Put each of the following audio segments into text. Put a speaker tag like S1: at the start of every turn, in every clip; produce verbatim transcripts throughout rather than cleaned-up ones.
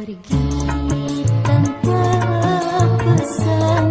S1: pergi tanpa pesan.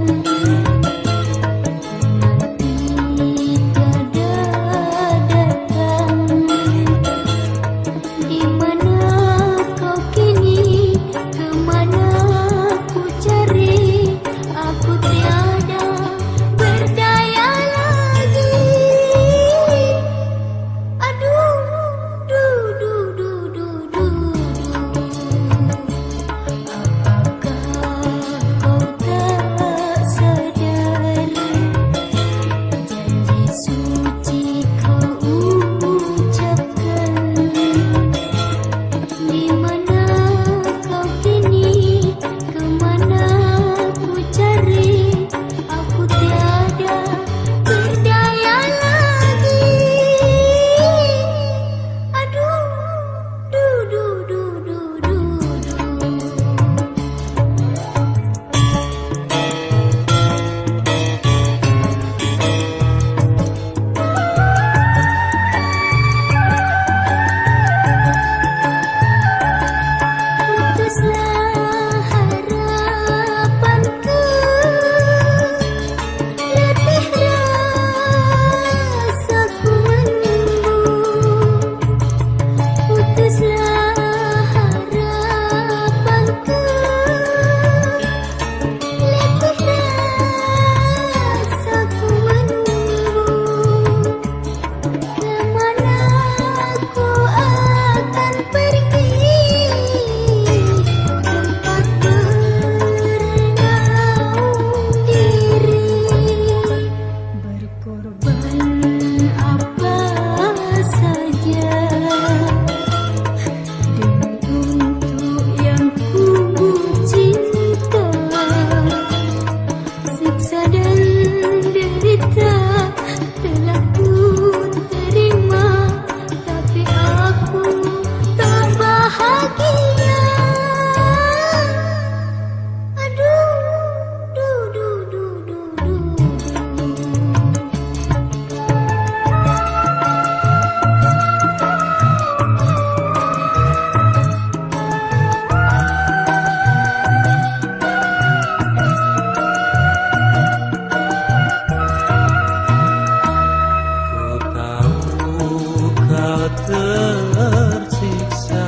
S2: Tersiksa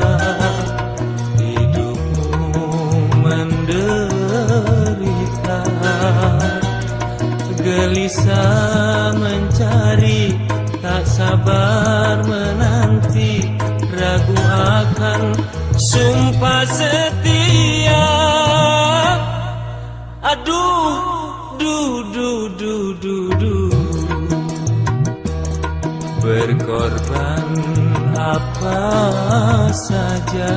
S2: hidupmu menderita, gelisah mencari, tak sabar menanti, ragu akan sumpah setia. Aduh, du du du du du, berkorban apa saja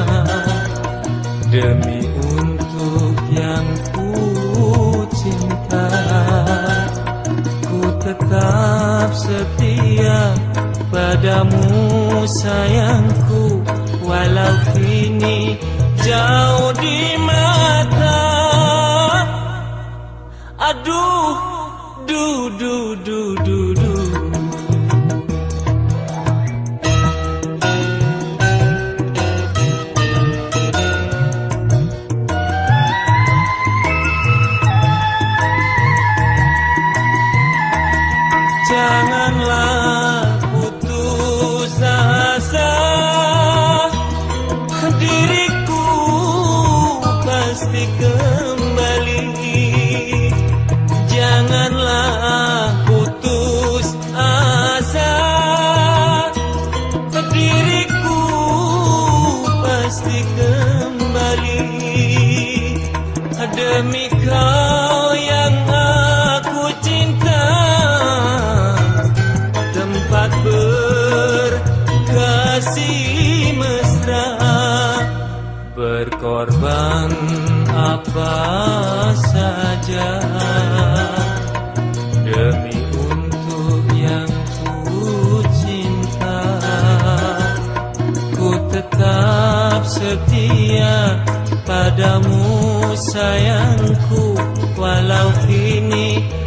S2: demi untuk yang ku cinta. Ku tetap setia padamu sayangku, walau kini jauh di mata. Aduh, du du du du du. Janganlah putus asa, diriku pasti kembali. Janganlah putus asa, diriku pasti kembali. Demi kau yang aku cinta, tempat berkasih mesra, berkorban apa saja demi untuk yang ku cinta. Ku tetap setia padamu sayangku, walau kini